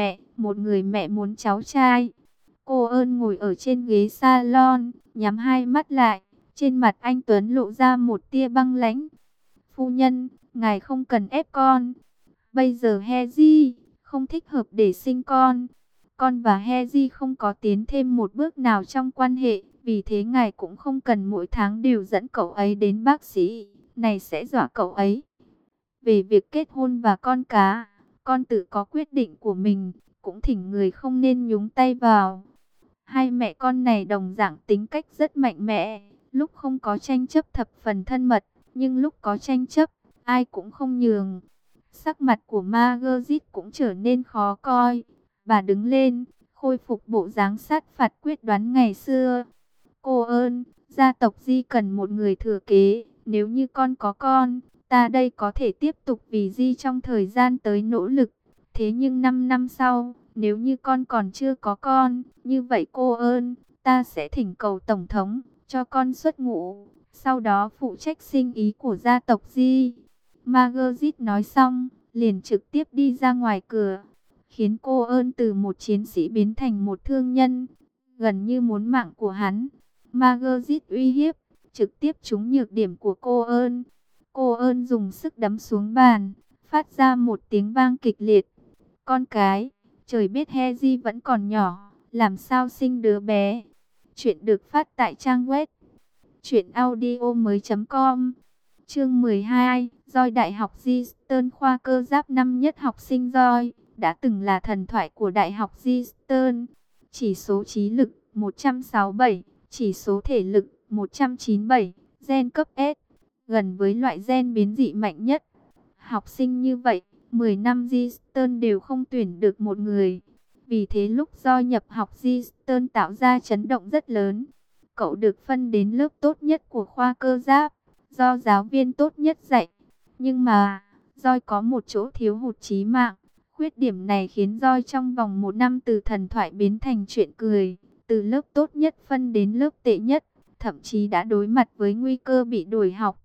người mẹ muốn cháu trai. Cô ơn ngồi ở trên ghế salon, nhắm hai mắt lại, trên mặt anh Tuấn lộ ra một tia băng lãnh. Phu nhân, ngài không cần ép con. Bây giờ Heji không thích hợp để sinh con. Con và Heji không có tiến thêm một bước nào trong quan hệ, vì thế ngài cũng không cần mỗi tháng đều dẫn cậu ấy đến bác sĩ, này sẽ dọa cậu ấy. Về việc kết hôn và con cá, con tự có quyết định của mình, cũng thỉnh người không nên nhúng tay vào. Hai mẹ con này đồng dạng tính cách rất mạnh mẽ, lúc không có tranh chấp thập phần thân mật, nhưng lúc có tranh chấp, ai cũng không nhường. Sắc mặt của Margaret cũng trở nên khó coi. Bà đứng lên, khôi phục bộ dáng sát phạt quyết đoán ngày xưa. Cô ơn, gia tộc Di cần một người thừa kế. Nếu như con có con, ta đây có thể tiếp tục vì Di trong thời gian tới nỗ lực. Thế nhưng 5 năm sau, nếu như con còn chưa có con, như vậy cô ơn, ta sẽ thỉnh cầu Tổng thống cho con xuất ngũ. Sau đó phụ trách sinh ý của gia tộc Di. Margaret nói xong, liền trực tiếp đi ra ngoài cửa, khiến cô ơn từ một chiến sĩ biến thành một thương nhân, gần như muốn mạng của hắn. Margaret uy hiếp, trực tiếp trúng nhược điểm của cô ơn. Cô ơn dùng sức đấm xuống bàn, phát ra một tiếng vang kịch liệt. Con cái, trời biết Hezi vẫn còn nhỏ, làm sao sinh đứa bé. Chuyện được phát tại trang web truyệnaudiomoi.com. Chương 12, Roi Đại học Eastern khoa cơ giáp năm nhất học sinh Roi, đã từng là thần thoại của Đại học Eastern. Chỉ số trí lực 167, chỉ số thể lực 197, gen cấp S, gần với loại gen biến dị mạnh nhất. Học sinh như vậy, 10 năm Eastern đều không tuyển được một người. Vì thế lúc Roi nhập học Eastern tạo ra chấn động rất lớn. Cậu được phân đến lớp tốt nhất của khoa cơ giáp, do giáo viên tốt nhất dạy. Nhưng mà, Roi có một chỗ thiếu hụt chí mạng. Khuyết điểm này khiến Roi trong vòng 1 năm từ thần thoại biến thành chuyện cười. Từ lớp tốt nhất phân đến lớp tệ nhất, thậm chí đã đối mặt với nguy cơ bị đuổi học.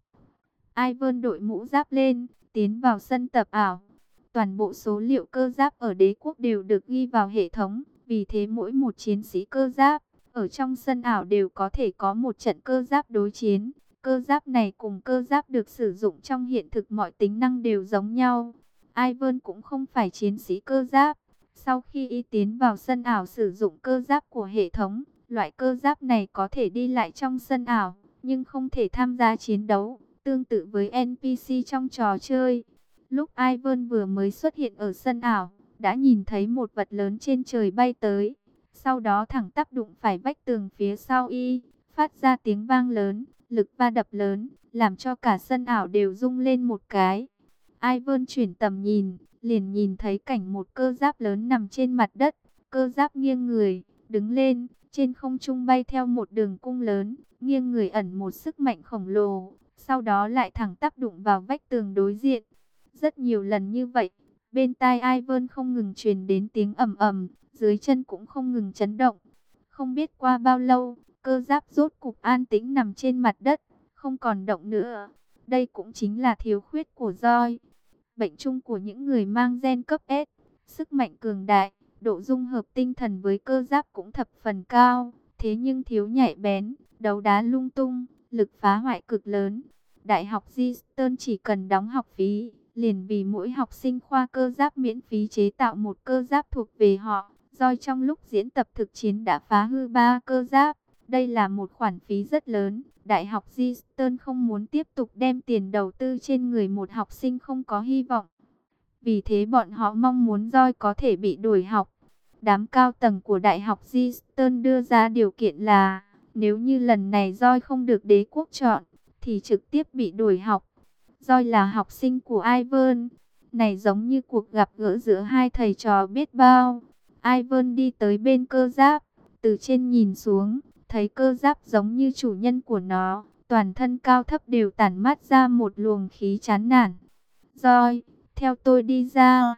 Ivan đội mũ giáp lên, tiến vào sân tập ảo. Toàn bộ số liệu cơ giáp ở đế quốc đều được ghi vào hệ thống. Vì thế mỗi một chiến sĩ cơ giáp ở trong sân ảo đều có thể có một trận cơ giáp đối chiến. Cơ giáp này cùng cơ giáp được sử dụng trong hiện thực mọi tính năng đều giống nhau. Ivan cũng không phải chiến sĩ cơ giáp. Sau khi y tiến vào sân ảo sử dụng cơ giáp của hệ thống, loại cơ giáp này có thể đi lại trong sân ảo, nhưng không thể tham gia chiến đấu, tương tự với NPC trong trò chơi. Lúc Ivan vừa mới xuất hiện ở sân ảo, đã nhìn thấy một vật lớn trên trời bay tới. Sau đó thẳng tắp đụng phải vách tường phía sau y, phát ra tiếng vang lớn, lực va đập lớn, làm cho cả sân ảo đều rung lên một cái. Ivan chuyển tầm nhìn, liền nhìn thấy cảnh một cơ giáp lớn nằm trên mặt đất. Cơ giáp nghiêng người, đứng lên, trên không trung bay theo một đường cung lớn, nghiêng người ẩn một sức mạnh khổng lồ, sau đó lại thẳng tắp đụng vào vách tường đối diện. Rất nhiều lần như vậy, bên tai Ivan không ngừng truyền đến tiếng ầm ầm, dưới chân cũng không ngừng chấn động. Không biết qua bao lâu, cơ giáp rốt cục an tĩnh nằm trên mặt đất, không còn động nữa. Đây cũng chính là thiếu khuyết của Roi. Bệnh chung của những người mang gen cấp S, sức mạnh cường đại, độ dung hợp tinh thần với cơ giáp cũng thập phần cao, thế nhưng thiếu nhạy bén, đấu đá lung tung, lực phá hoại cực lớn. Đại học Eastern chỉ cần đóng học phí, liền vì mỗi học sinh khoa cơ giáp miễn phí chế tạo một cơ giáp thuộc về họ. Roi trong lúc diễn tập thực chiến đã phá hư 3 cơ giáp. Đây là một khoản phí rất lớn. Đại học Eastern không muốn tiếp tục đem tiền đầu tư trên người một học sinh không có hy vọng. Vì thế bọn họ mong muốn Roi có thể bị đuổi học. Đám cao tầng của Đại học Eastern đưa ra điều kiện là, nếu như lần này Roi không được đế quốc chọn, thì trực tiếp bị đuổi học. Roi là học sinh của Ivan. Này giống như cuộc gặp gỡ giữa hai thầy trò biết bao. Ivan đi tới bên cơ giáp, từ trên nhìn xuống, thấy cơ giáp giống như chủ nhân của nó, toàn thân cao thấp đều tản mát ra một luồng khí chán nản. Roi, theo tôi đi ra.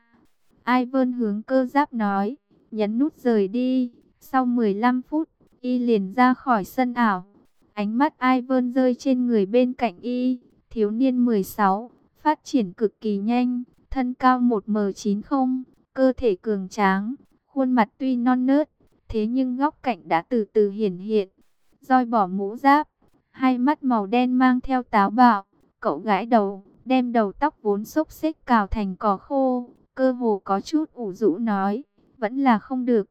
Ivan hướng cơ giáp nói, nhấn nút rời đi. Sau 15 phút, y liền ra khỏi sân ảo. Ánh mắt Ivan rơi trên người bên cạnh y, thiếu niên 16, phát triển cực kỳ nhanh, thân cao 1m90, cơ thể cường tráng, khuôn mặt tuy non nớt, thế nhưng góc cạnh đã từ từ hiển hiện. Roi bỏ mũ giáp, hai mắt màu đen mang theo táo bạo, cậu gãi đầu, đem đầu tóc vốn xốc xếch cào thành cỏ khô, cơ hồ có chút ủ rũ nói, vẫn là không được.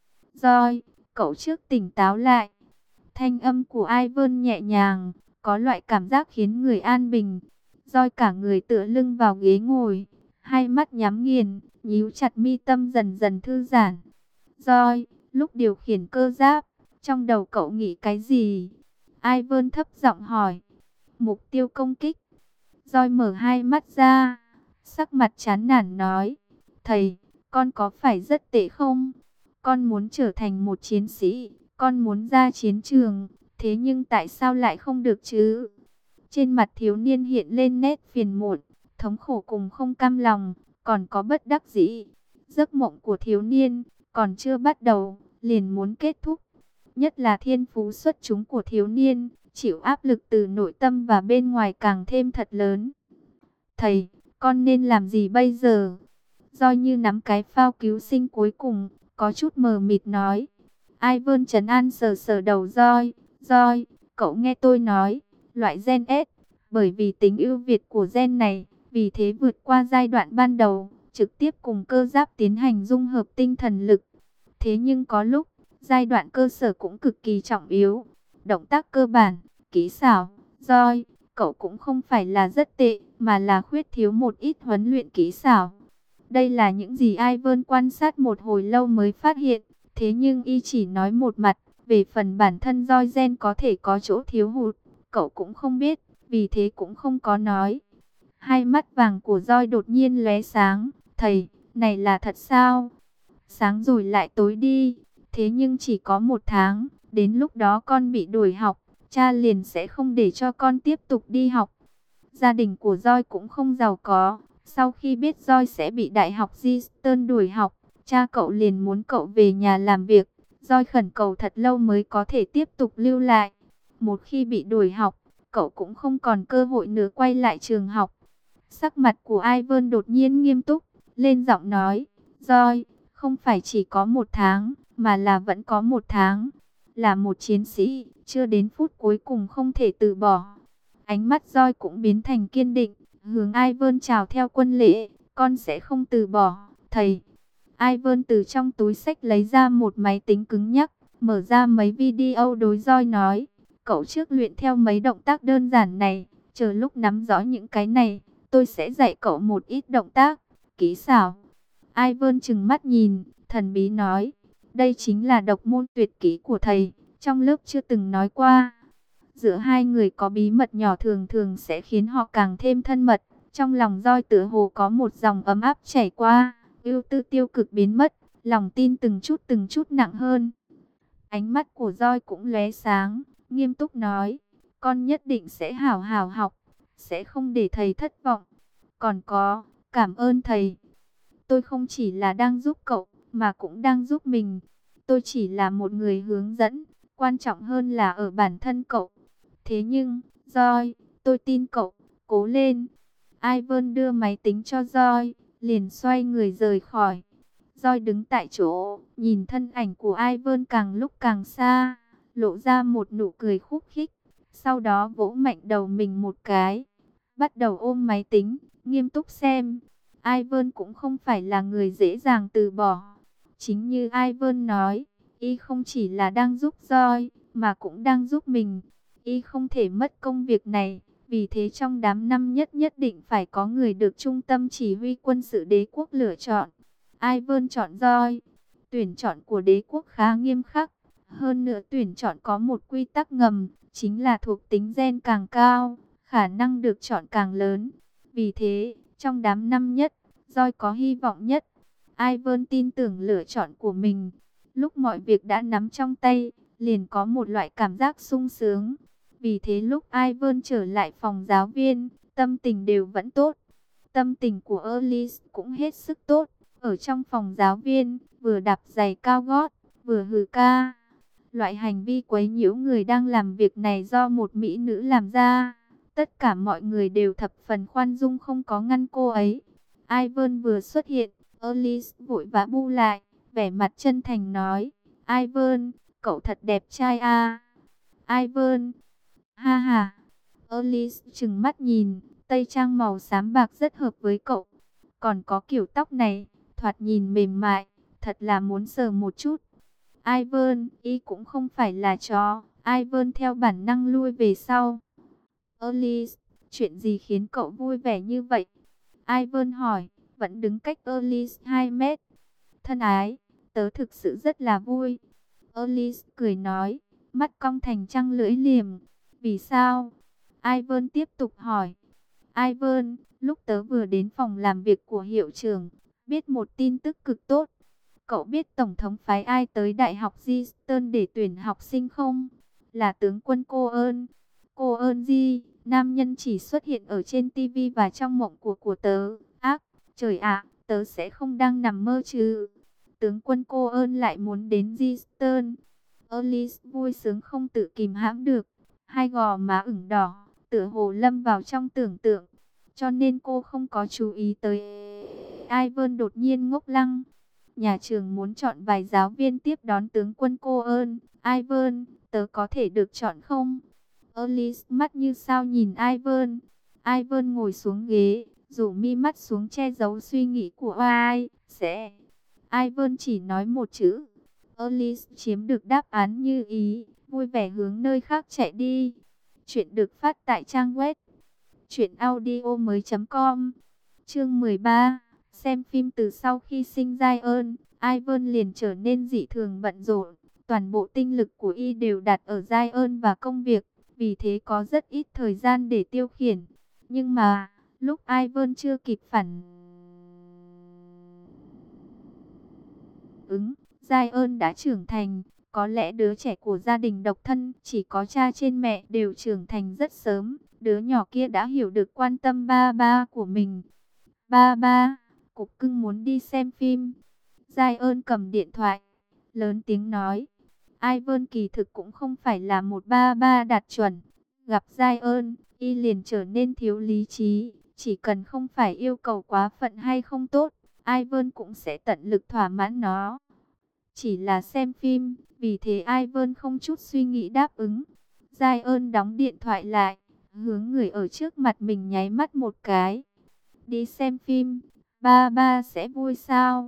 Roi, cậu trước tỉnh táo lại. Thanh âm của Ivan nhẹ nhàng, có loại cảm giác khiến người an bình. Roi cả người tựa lưng vào ghế ngồi, hai mắt nhắm nghiền, nhíu chặt mi tâm dần dần thư giãn. Roi, lúc điều khiển cơ giáp, trong đầu cậu nghĩ cái gì? Ivan thấp giọng hỏi. Mục tiêu công kích. Roi mở hai mắt ra, sắc mặt chán nản nói. Thầy, con có phải rất tệ không? Con muốn trở thành một chiến sĩ, con muốn ra chiến trường, thế nhưng tại sao lại không được chứ? Trên mặt thiếu niên hiện lên nét phiền muộn, thống khổ cùng không cam lòng, còn có bất đắc dĩ. Giấc mộng của thiếu niên còn chưa bắt đầu, liền muốn kết thúc. Nhất là thiên phú xuất chúng của thiếu niên, chịu áp lực từ nội tâm và bên ngoài càng thêm thật lớn. Thầy, con nên làm gì bây giờ? Roi như nắm cái phao cứu sinh cuối cùng, có chút mờ mịt nói. Ivan trấn an sờ sờ đầu Roi. Roi, cậu nghe tôi nói, loại gen S, bởi vì tính ưu việt của gen này, vì thế vượt qua giai đoạn ban đầu, trực tiếp cùng cơ giáp tiến hành dung hợp tinh thần lực. Thế nhưng có lúc, giai đoạn cơ sở cũng cực kỳ trọng yếu. Động tác cơ bản, kỹ xảo, Roi, cậu cũng không phải là rất tệ, mà là khuyết thiếu một ít huấn luyện kỹ xảo. Đây là những gì Ivan quan sát một hồi lâu mới phát hiện, thế nhưng y chỉ nói một mặt, về phần bản thân Roi gen có thể có chỗ thiếu hụt, cậu cũng không biết, vì thế cũng không có nói. Hai mắt vàng của Roi đột nhiên lóe sáng, thầy, này là thật sao? Sáng rồi lại tối đi, thế nhưng chỉ có 1 tháng, đến lúc đó con bị đuổi học, cha liền sẽ không để cho con tiếp tục đi học. Gia đình của Roi cũng không giàu có, sau khi biết Roi sẽ bị Đại học Eastern đuổi học, cha cậu liền muốn cậu về nhà làm việc. Roi khẩn cầu thật lâu mới có thể tiếp tục lưu lại. Một khi bị đuổi học, cậu cũng không còn cơ hội nữa quay lại trường học. Sắc mặt của Ivan đột nhiên nghiêm túc, lên giọng nói, Roi, không phải chỉ có 1 tháng, mà là vẫn có 1 tháng. Là một chiến sĩ, chưa đến phút cuối cùng không thể từ bỏ. Ánh mắt Roi cũng biến thành kiên định, hướng Ivan chào theo quân lễ, con sẽ không từ bỏ, thầy. Ivan từ trong túi xách lấy ra một máy tính cứng nhắc, mở ra mấy video đối Roi nói, cậu trước luyện theo mấy động tác đơn giản này, chờ lúc nắm rõ những cái này, tôi sẽ dạy cậu một ít động tác, kỹ xảo. Ivan trừng mắt nhìn, thần bí nói, đây chính là độc môn tuyệt kỹ của thầy, trong lớp chưa từng nói qua. Giữa hai người có bí mật nhỏ thường thường sẽ khiến họ càng thêm thân mật. Trong lòng Roi tựa hồ có một dòng ấm áp chảy qua, ưu tư tiêu cực biến mất, lòng tin từng chút nặng hơn. Ánh mắt của Roi cũng lóe sáng, nghiêm túc nói, con nhất định sẽ hảo hảo học, sẽ không để thầy thất vọng. Còn có, cảm ơn thầy. Tôi không chỉ là đang giúp cậu, mà cũng đang giúp mình. Tôi chỉ là một người hướng dẫn, quan trọng hơn là ở bản thân cậu. Thế nhưng, Roi, tôi tin cậu, cố lên. Ivan đưa máy tính cho Roi, liền xoay người rời khỏi. Roi đứng tại chỗ, nhìn thân ảnh của Ivan càng lúc càng xa, lộ ra một nụ cười khúc khích. Sau đó vỗ mạnh đầu mình một cái, bắt đầu ôm máy tính, nghiêm túc xem. Ivan cũng không phải là người dễ dàng từ bỏ. Chính như Ivan nói, y không chỉ là đang giúp Roi, mà cũng đang giúp mình. Y không thể mất công việc này, vì thế trong đám năm nhất định phải có người được trung tâm chỉ huy quân sự đế quốc lựa chọn. Ivan chọn Roi. Tuyển chọn của đế quốc khá nghiêm khắc. Hơn nữa tuyển chọn có một quy tắc ngầm, chính là thuộc tính gen càng cao, khả năng được chọn càng lớn. Vì thế, trong đám năm nhất, Roi có hy vọng nhất. Ivan tin tưởng lựa chọn của mình. Lúc mọi việc đã nắm trong tay, liền có một loại cảm giác sung sướng. Vì thế lúc Ivan trở lại phòng giáo viên, tâm tình đều vẫn tốt. Tâm tình của Alice cũng hết sức tốt. Ở trong phòng giáo viên, vừa đạp giày cao gót, vừa hừ ca. Loại hành vi quấy nhiễu người đang làm việc này do một mỹ nữ làm ra. Tất cả mọi người đều thập phần khoan dung không có ngăn cô ấy. Ivan vừa xuất hiện, Alice vội vã bu lại, vẻ mặt chân thành nói. Ivan, cậu thật đẹp trai à. Ivan, ha ha. Alice trừng mắt nhìn, tây trang màu xám bạc rất hợp với cậu. Còn có kiểu tóc này, thoạt nhìn mềm mại, thật là muốn sờ một chút. Ivan, y cũng không phải là chó. Ivan theo bản năng lui về sau. Alice, chuyện gì khiến cậu vui vẻ như vậy? Ivan hỏi, vẫn đứng cách Alice 2 mét. Thân ái, tớ thực sự rất là vui. Alice cười nói, mắt cong thành trăng lưỡi liềm. Vì sao? Ivan tiếp tục hỏi. Ivan, lúc tớ vừa đến phòng làm việc của hiệu trưởng, biết một tin tức cực tốt. Cậu biết Tổng thống phái ai tới Đại học Eastern để tuyển học sinh không? Là tướng quân Cô Ơn. Cô Ơn gì? Nam nhân chỉ xuất hiện ở trên TV và trong mộng của tớ. Ác, trời ạ, tớ sẽ không đang nằm mơ chứ. Tướng quân Cô Ơn lại muốn đến Eastern. Alice vui sướng không tự kìm hãm được. Hai gò má ửng đỏ, tựa hồ lâm vào trong tưởng tượng. Cho nên cô không có chú ý tới Ivan đột nhiên ngốc lăng. Nhà trường muốn chọn vài giáo viên tiếp đón tướng quân Cô Ơn. Ivan, tớ có thể được chọn không? Alice mắt như sao nhìn Ivan. Ivan ngồi xuống ghế, rủ mi mắt xuống che giấu suy nghĩ của ai. Sẽ. Ivan chỉ nói một chữ. Alice chiếm được đáp án như ý, vui vẻ hướng nơi khác chạy đi. Chuyện được phát tại trang web truyệnaudiomoi.com. Chương 13. Xem phim. Từ sau khi sinh Zion, Ivan liền trở nên dị thường bận rộn. Toàn bộ tinh lực của y đều đặt ở Zion và công việc, vì thế có rất ít thời gian để tiêu khiển. Nhưng mà, lúc Ivan chưa kịp phản ứng, Zion đã trưởng thành. Có lẽ đứa trẻ của gia đình độc thân, chỉ có cha trên mẹ đều trưởng thành rất sớm. Đứa nhỏ kia đã hiểu được quan tâm ba ba của mình. Ba ba, cục cưng muốn đi xem phim. Zion cầm điện thoại, lớn tiếng nói. Ivan kỳ thực cũng không phải là một ba ba đạt chuẩn. Gặp Zion, y liền trở nên thiếu lý trí. Chỉ cần không phải yêu cầu quá phận hay không tốt, Ivan cũng sẽ tận lực thỏa mãn nó. Chỉ là xem phim, vì thế Ivan không chút suy nghĩ đáp ứng. Zion đóng điện thoại lại, hướng người ở trước mặt mình nháy mắt một cái. Đi xem phim, ba ba sẽ vui sao?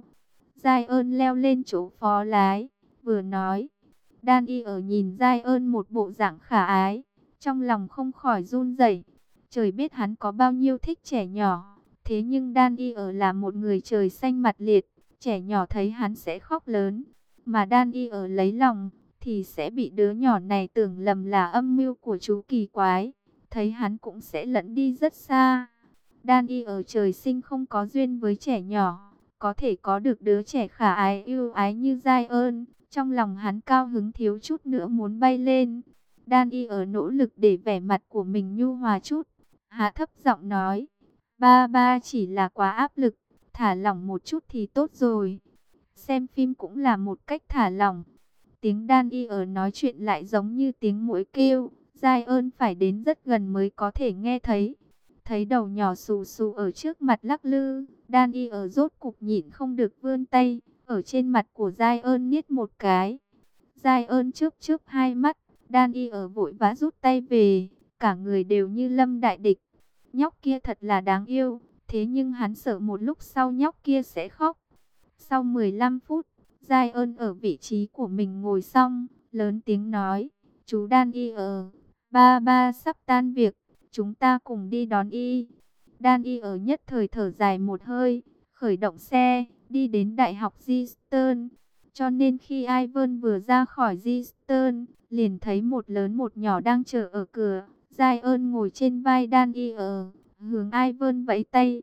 Zion leo lên chỗ phó lái, vừa nói. Danny ở nhìn Zion một bộ dạng khả ái, trong lòng không khỏi run rẩy. Trời biết hắn có bao nhiêu thích trẻ nhỏ, thế nhưng Danny ở là một người trời xanh mặt liệt, trẻ nhỏ thấy hắn sẽ khóc lớn, mà Danny ở lấy lòng thì sẽ bị đứa nhỏ này tưởng lầm là âm mưu của chú kỳ quái, thấy hắn cũng sẽ lẫn đi rất xa. Danny ở trời sinh không có duyên với trẻ nhỏ, có thể có được đứa trẻ khả ái yêu ái như Zion, trong lòng hắn cao hứng thiếu chút nữa muốn bay lên. Danny ở nỗ lực để vẻ mặt của mình nhu hòa chút, hạ thấp giọng nói, ba ba chỉ là quá áp lực, thả lỏng một chút thì tốt rồi. Xem phim cũng là một cách thả lỏng. Tiếng Danny ở nói chuyện lại giống như tiếng muỗi kêu, Zion phải đến rất gần mới có thể nghe thấy. Thấy đầu nhỏ xù xù ở trước mặt lắc lư, Danny ở rốt cục nhịn không được vươn tay, ở trên mặt của Zion niết một cái. Zion chớp chớp hai mắt, Danny ở vội vã rút tay về, cả người đều như lâm đại địch. Nhóc kia thật là đáng yêu, thế nhưng hắn sợ một lúc sau nhóc kia sẽ khóc. Sau 15 phút, Zion ở vị trí của mình ngồi xong, lớn tiếng nói, chú Danny ở, ba ba sắp tan việc, chúng ta cùng đi đón y. Danny ở nhất thời thở dài một hơi, khởi động xe, đi đến Đại học Eastern. Cho nên khi Ivan vừa ra khỏi Eastern, liền thấy một lớn một nhỏ đang chờ ở cửa. Zion ngồi trên vai Danny ở, hướng Ivan vẫy tay.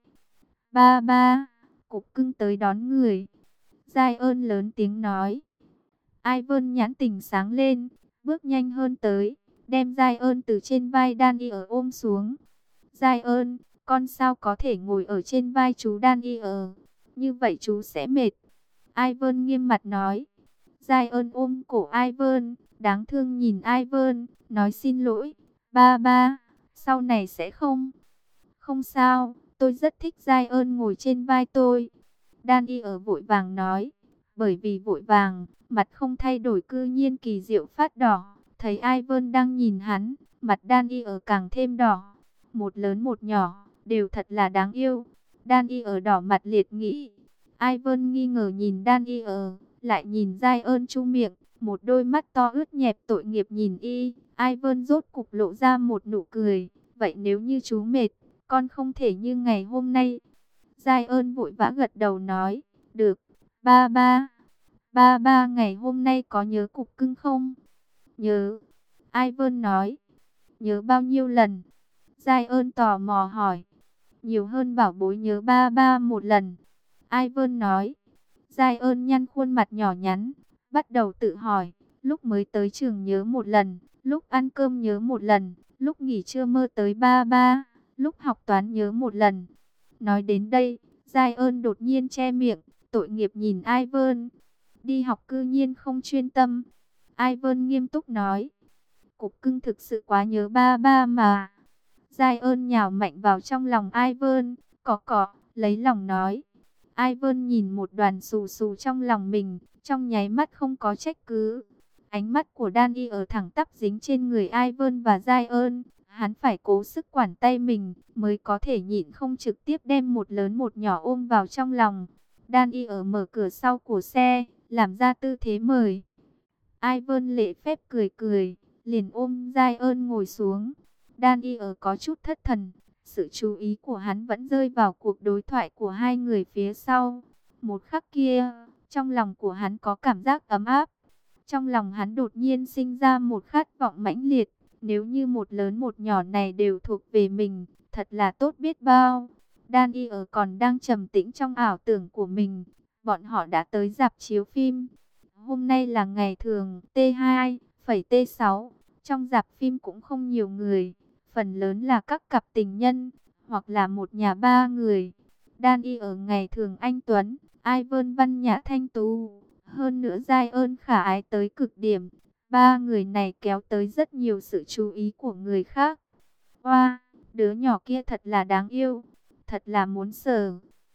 Ba ba, cục cưng tới đón người. Zion lớn tiếng nói. Ivan nhãn tình sáng lên, bước nhanh hơn tới, đem Zion từ trên vai Danny ở ôm xuống. Zion, con sao có thể ngồi ở trên vai chú Danny ở, như vậy chú sẽ mệt. Ivan nghiêm mặt nói. Zion ôm cổ Ivan, đáng thương nhìn Ivan, nói xin lỗi. Ba ba, sau này sẽ không. Không sao, tôi rất thích Zion ngồi trên vai tôi. Danny ở vội vàng nói. Bởi vì vội vàng, mặt không thay đổi cư nhiên kỳ diệu phát đỏ. Thấy Ivan đang nhìn hắn, mặt Danny ở càng thêm đỏ. Một lớn một nhỏ, đều thật là đáng yêu. Danny ở đỏ mặt liệt nghĩ. Ivan nghi ngờ nhìn Danny ở, lại nhìn Zion chu miệng. Một đôi mắt to ướt nhẹp tội nghiệp nhìn y. Ivan rốt cục lộ ra một nụ cười. Vậy nếu như chú mệt, con không thể như ngày hôm nay. Zion vội vã gật đầu nói. Được, ba ba. Ba ba ngày hôm nay có nhớ cục cưng không? Nhớ. Ivan nói. Nhớ bao nhiêu lần? Zion tò mò hỏi. Nhiều hơn bảo bối nhớ ba ba một lần. Ivan nói. Zion nhăn khuôn mặt nhỏ nhắn, bắt đầu tự hỏi, lúc mới tới trường nhớ một lần, lúc ăn cơm nhớ một lần, lúc nghỉ trưa mơ tới ba ba, lúc học toán nhớ một lần. Nói đến đây, Zion đột nhiên che miệng, tội nghiệp nhìn Ivan. Đi học cư nhiên không chuyên tâm. Ivan nghiêm túc nói, cục cưng thực sự quá nhớ ba ba mà. Zion nhào mạnh vào trong lòng Ivan, cọ, lấy lòng nói. Ivan nhìn một đoàn xù xù trong lòng mình, trong nháy mắt không có trách cứ. Ánh mắt của Danny ở thẳng tắp dính trên người Ivan và Zion. Hắn phải cố sức quản tay mình, mới có thể nhịn không trực tiếp đem một lớn một nhỏ ôm vào trong lòng. Danny ở mở cửa sau của xe, làm ra tư thế mời. Ivan lễ phép cười cười, liền ôm Zion ngồi xuống. Danny ở có chút thất thần. Sự chú ý của hắn vẫn rơi vào cuộc đối thoại của hai người phía sau. Một khắc kia, trong lòng của hắn có cảm giác ấm áp. Trong lòng hắn đột nhiên sinh ra một khát vọng mãnh liệt. Nếu như một lớn một nhỏ này đều thuộc về mình, thật là tốt biết bao. Danny ở còn đang trầm tĩnh trong ảo tưởng của mình. Bọn họ đã tới rạp chiếu phim. Hôm nay là ngày thường T2, T6. Trong rạp phim cũng không nhiều người. Phần lớn là các cặp tình nhân, hoặc là một nhà ba người. Danny ở ngày thường anh tuấn, Ivan văn nhã thanh tú. Hơn nữa Zion khả ái tới cực điểm. Ba người này kéo tới rất nhiều sự chú ý của người khác. Wow, đứa nhỏ kia thật là đáng yêu. Thật là muốn sờ.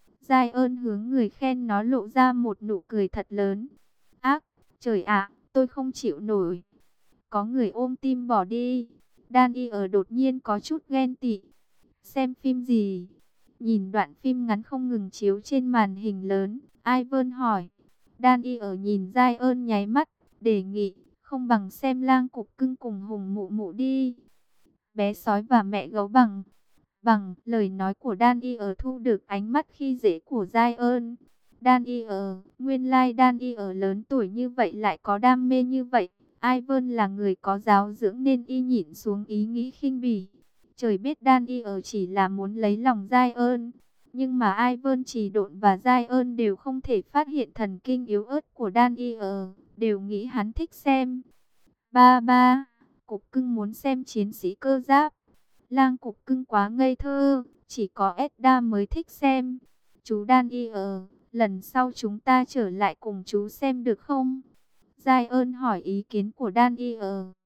Zion hướng người khen nó lộ ra một nụ cười thật lớn. Ác, trời ạ, tôi không chịu nổi. Có người ôm tim bỏ đi. Danny ở đột nhiên có chút ghen tị. Xem phim gì? Nhìn đoạn phim ngắn không ngừng chiếu trên màn hình lớn, Ivan hỏi. Danny ở nhìn Zion nháy mắt, đề nghị, không bằng xem Lang Cục Cưng cùng Hùng Mụ Mụ đi. Bé sói và mẹ gấu bằng lời nói của Danny ở thu được ánh mắt khi dễ của Zion. Danny ở, nguyên lai Danny ở lớn tuổi như vậy lại có đam mê như vậy. Ivan là người có giáo dưỡng nên y nhịn xuống ý nghĩ khinh bỉ. Trời biết Danny ở chỉ là muốn lấy lòng Zion. Nhưng mà Ivan chỉ độn và Zion đều không thể phát hiện thần kinh yếu ớt của Danny ở. Đều nghĩ hắn thích xem. Ba ba, Cục Cưng muốn xem Chiến sĩ cơ giáp. Lang Cục Cưng quá ngây thơ, chỉ có Edda mới thích xem. Chú Danny ở, lần sau chúng ta trở lại cùng chú xem được không? Zion hỏi ý kiến của Danny ở.